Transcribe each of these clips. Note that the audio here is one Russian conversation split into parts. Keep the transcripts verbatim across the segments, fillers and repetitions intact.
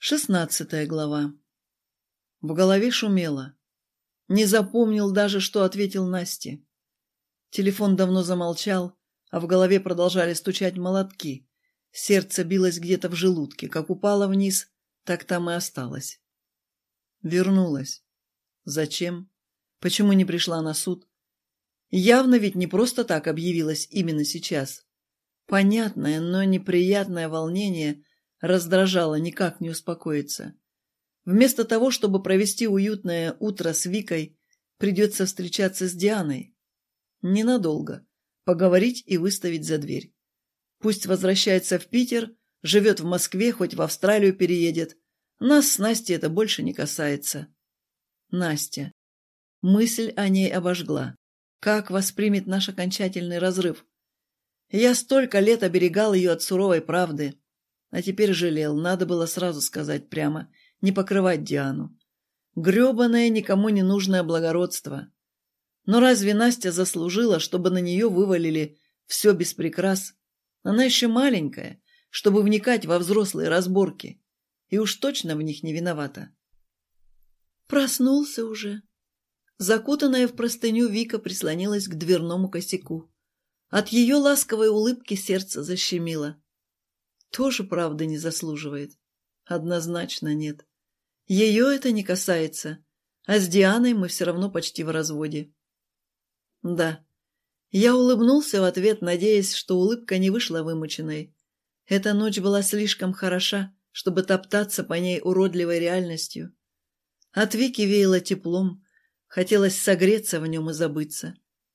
Шестнадцатая глава. В голове шумело. Не запомнил даже, что ответил Насте. Телефон давно замолчал, а в голове продолжали стучать молотки. Сердце билось где-то в желудке. Как упало вниз, так там и осталось. Вернулась. Зачем? Почему не пришла на суд? Явно ведь не просто так объявилась именно сейчас. Понятное, но неприятное волнение раздражало, никак не успокоиться. Вместо того, чтобы провести уютное утро с Викой, придется встречаться с Дианой. Ненадолго. Поговорить и выставить за дверь. Пусть возвращается в Питер, живет в Москве, хоть в Австралию переедет. Нас с Настей это больше не касается. Настя. Мысль о ней обожгла. Как воспримет наш окончательный разрыв? Я столько лет оберегал ее от суровой правды, а теперь жалел, надо было сразу сказать прямо, не покрывать Диану. Гребаное, никому не нужное благородство. Но разве Настя заслужила, чтобы на нее вывалили все без прикрас? Она еще маленькая, чтобы вникать во взрослые разборки, и уж точно в них не виновата. Проснулся уже. Закутанная в простыню, Вика прислонилась к дверному косяку. От ее ласковой улыбки сердце защемило. Тоже правда не заслуживает? Однозначно нет. Ее это не касается, а с Дианой мы все равно почти в разводе. Да, я улыбнулся в ответ, надеясь, что улыбка не вышла вымученной. Эта ночь была слишком хороша, чтобы топтаться по ней уродливой реальностью. От Вики веяло теплом, хотелось согреться в нем и забыться.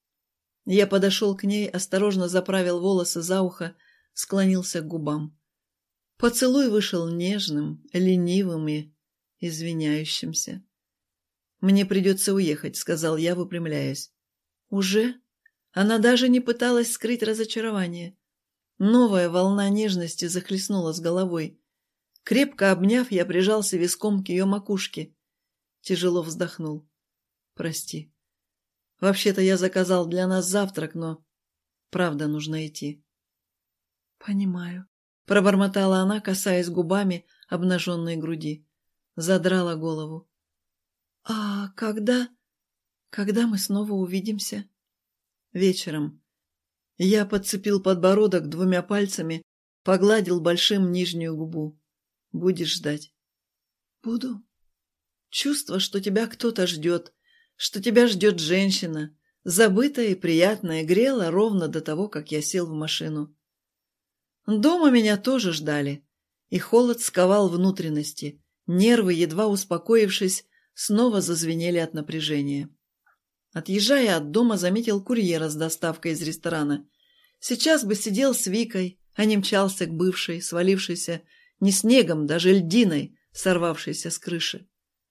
Я подошел к ней, осторожно заправил волосы за ухо, склонился к губам. Поцелуй вышел нежным, ленивым и извиняющимся. «Мне придется уехать», — сказал я, выпрямляясь. «Уже?» Она даже не пыталась скрыть разочарование. Новая волна нежности захлестнула с головой. Крепко обняв, я прижался виском к ее макушке. Тяжело вздохнул. «Прости. Вообще-то я заказал для нас завтрак, но правда нужно идти». «Понимаю», — пробормотала она, касаясь губами обнаженной груди. Задрала голову. «А когда... когда мы снова увидимся?» «Вечером». Я подцепил подбородок двумя пальцами, погладил большим нижнюю губу. «Будешь ждать?» «Буду». Чувство, что тебя кто-то ждет, что тебя ждет женщина, забытая и приятная, грела ровно до того, как я сел в машину. Дома меня тоже ждали, и холод сковал внутренности, нервы, едва успокоившись, снова зазвенели от напряжения. Отъезжая от дома, заметил курьера с доставкой из ресторана. Сейчас бы сидел с Викой, а не мчался к бывшей, свалившейся не снегом, даже льдиной, сорвавшейся с крыши.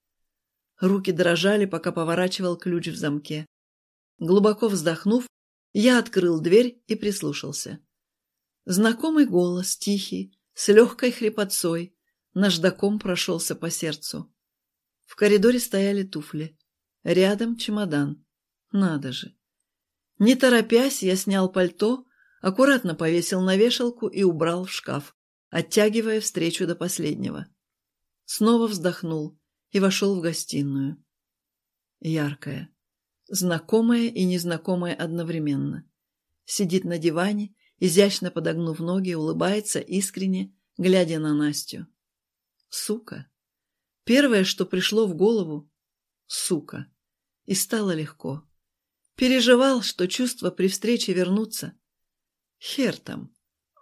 Руки дрожали, пока поворачивал ключ в замке. Глубоко вздохнув, я открыл дверь и прислушался. Знакомый голос, тихий, с легкой хрипотцой, наждаком прошелся по сердцу. В коридоре стояли туфли. Рядом чемодан. Надо же. Не торопясь, я снял пальто, аккуратно повесил на вешалку и убрал в шкаф, оттягивая встречу до последнего. Снова вздохнул и вошел в гостиную. Яркая, знакомая и незнакомая одновременно. Сидит на диване, изящно подогнув ноги, улыбается искренне, глядя на Настю. Сука. Первое, что пришло в голову — сука. И стало легко. Переживал, что чувства при встрече вернутся. Хер там.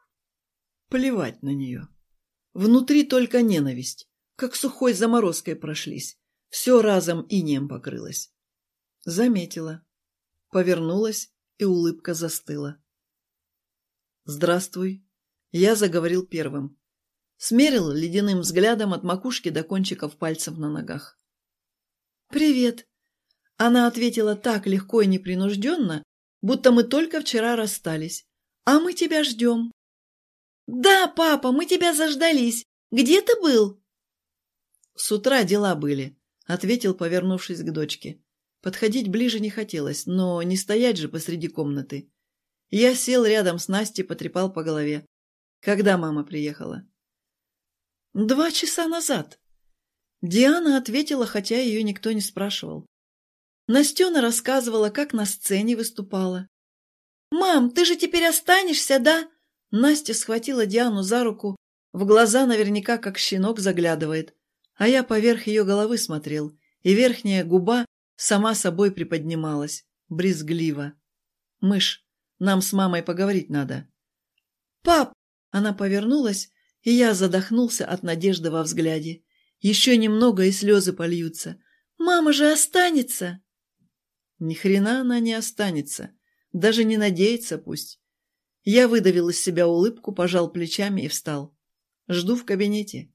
Плевать на нее. Внутри только ненависть. Как сухой заморозкой прошлись. Все разом инеем покрылось. Заметила. Повернулась, и улыбка застыла. «Здравствуй». Я заговорил первым. Смерил ледяным взглядом от макушки до кончиков пальцев на ногах. «Привет». Она ответила так легко и непринужденно, будто мы только вчера расстались. «А мы тебя ждем». «Да, папа, мы тебя заждались. Где ты был?» «С утра дела были», — ответил, повернувшись к дочке. Подходить ближе не хотелось, но не стоять же посреди комнаты. Я сел рядом с Настей, потрепал по голове. «Когда мама приехала?» Два часа назад. Диана ответила, хотя ее никто не спрашивал. Настена рассказывала, как на сцене выступала. «Мам, ты же теперь останешься, да?» Настя схватила Диану за руку, в глаза наверняка как щенок заглядывает, а я поверх ее головы смотрел, и верхняя губа сама собой приподнималась, брезгливо. «Мышь, нам с мамой поговорить надо». «Пап!» Она повернулась, и я задохнулся от надежды во взгляде. Еще немного, и слезы польются. «Мама же останется!» Ни хрена она не останется. Даже не надеется пусть. Я выдавил из себя улыбку, пожал плечами и встал. Жду в кабинете.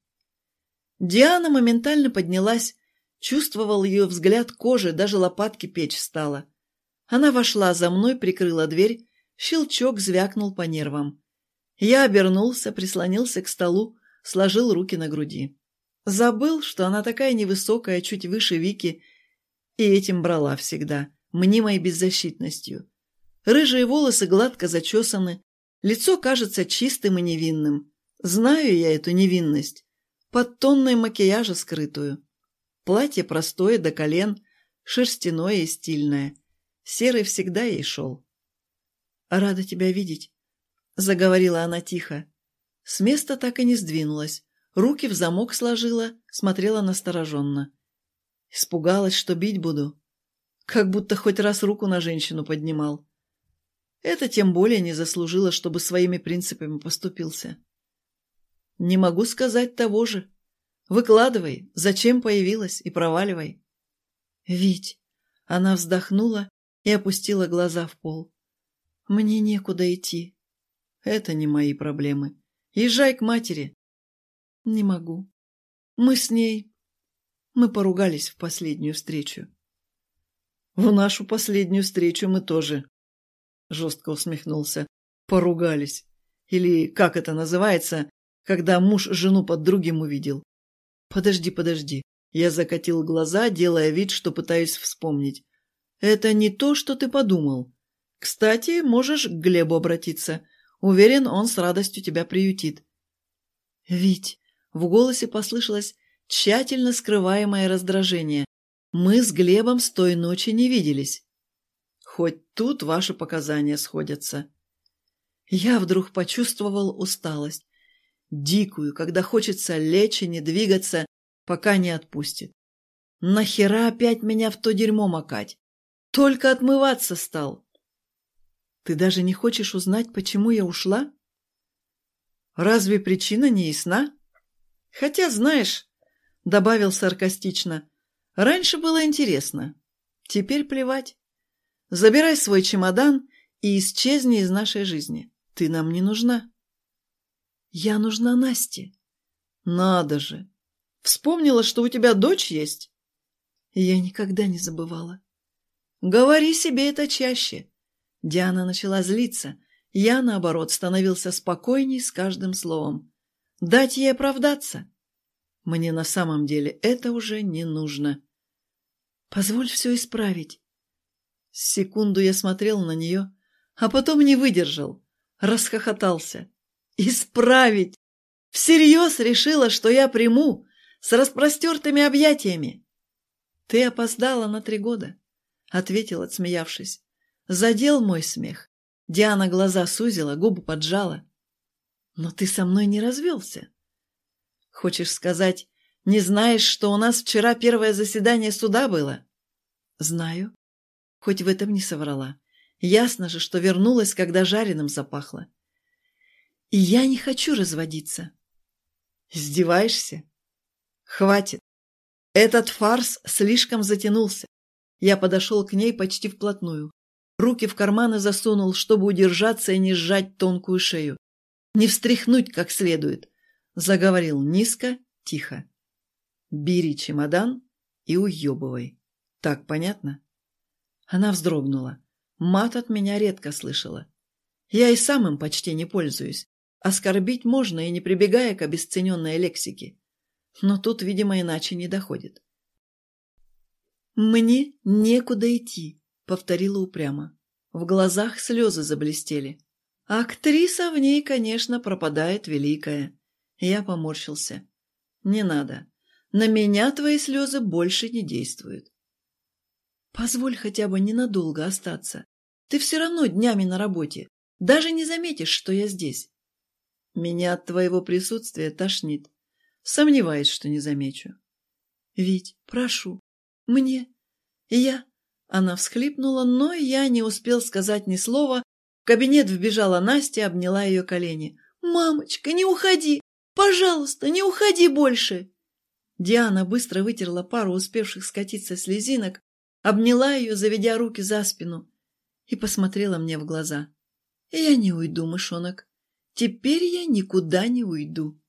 Диана моментально поднялась. Чувствовал ее взгляд кожи, даже лопатки печь стала. Она вошла за мной, прикрыла дверь. Щелчок звякнул по нервам. Я обернулся, прислонился к столу, сложил руки на груди. Забыл, что она такая невысокая, чуть выше Вики, и этим брала всегда, мнимой беззащитностью. Рыжие волосы гладко зачесаны, лицо кажется чистым и невинным. Знаю я эту невинность, под тонной макияжа скрытую. Платье простое до колен, шерстяное и стильное. Серый всегда ей шел. «Рада тебя видеть», — заговорила она тихо. С места так и не сдвинулась. Руки в замок сложила, смотрела настороженно. Испугалась, что бить буду. Как будто хоть раз руку на женщину поднимал. Это тем более не заслужило, чтобы своими принципами поступился. Не могу сказать того же. Выкладывай, зачем появилась, и проваливай. Вить, она вздохнула и опустила глаза в пол. Мне некуда идти. Это не мои проблемы. Езжай к матери. Не могу. Мы с ней... Мы поругались в последнюю встречу. В нашу последнюю встречу мы тоже, жестко усмехнулся, поругались. Или как это называется, когда муж жену под другим увидел. Подожди, подожди. Я закатил глаза, делая вид, что пытаюсь вспомнить. Это не то, что ты подумал. Кстати, можешь к Глебу обратиться. Уверен, он с радостью тебя приютит. Вить, в голосе послышалось тщательно скрываемое раздражение. Мы с Глебом с той ночи не виделись. Хоть тут ваши показания сходятся. Я вдруг почувствовал усталость. Дикую, когда хочется лечь и не двигаться, пока не отпустит. Нахера опять меня в то дерьмо макать? Только отмываться стал. Ты даже не хочешь узнать, почему я ушла? Разве причина не ясна? Хотя, знаешь, — добавил саркастично, — раньше было интересно. Теперь плевать. Забирай свой чемодан и исчезни из нашей жизни. Ты нам не нужна. Я нужна Насте. Надо же. Вспомнила, что у тебя дочь есть? Я никогда не забывала. Говори себе это чаще. Диана начала злиться. Я, наоборот, становился спокойней с каждым словом. Дать ей оправдаться? Мне на самом деле это уже не нужно. Позволь все исправить. Секунду я смотрел на нее, а потом не выдержал, расхохотался. Исправить! Всерьез решила, что я приму, с распростертыми объятиями. Ты опоздала на три года, — ответил, отсмеявшись. Задел мой смех. Диана глаза сузила, губы поджала. Но ты со мной не развелся. Хочешь сказать, не знаешь, что у нас вчера первое заседание суда было? Знаю. Хоть в этом не соврала. Ясно же, что вернулась, когда жареным запахло. И я не хочу разводиться. Издеваешься? Хватит. Этот фарс слишком затянулся. Я подошел к ней почти вплотную. Руки в карманы засунул, чтобы удержаться и не сжать тонкую шею. Не встряхнуть как следует. Заговорил низко, тихо. Бери чемодан и уебывай. Так понятно? Она вздрогнула. Мат от меня редко слышала. Я и сам им почти не пользуюсь. Оскорбить можно и не прибегая к обесцененной лексике. Но тут, видимо, иначе не доходит. «Мне некуда идти», — повторила упрямо. В глазах слезы заблестели. Актриса в ней, конечно, пропадает великая. Я поморщился. Не надо. На меня твои слезы больше не действуют. Позволь хотя бы ненадолго остаться. Ты все равно днями на работе. Даже не заметишь, что я здесь. Меня от твоего присутствия тошнит. Сомневаюсь, что не замечу. Вить, прошу. Мне. Я. Она всхлипнула, но я не успел сказать ни слова. В кабинет вбежала Настя, обняла ее колени. «Мамочка, не уходи! Пожалуйста, не уходи больше!» Диана быстро вытерла пару успевших скатиться слезинок, обняла ее, заведя руки за спину, и посмотрела мне в глаза. «Я не уйду, мышонок. Теперь я никуда не уйду».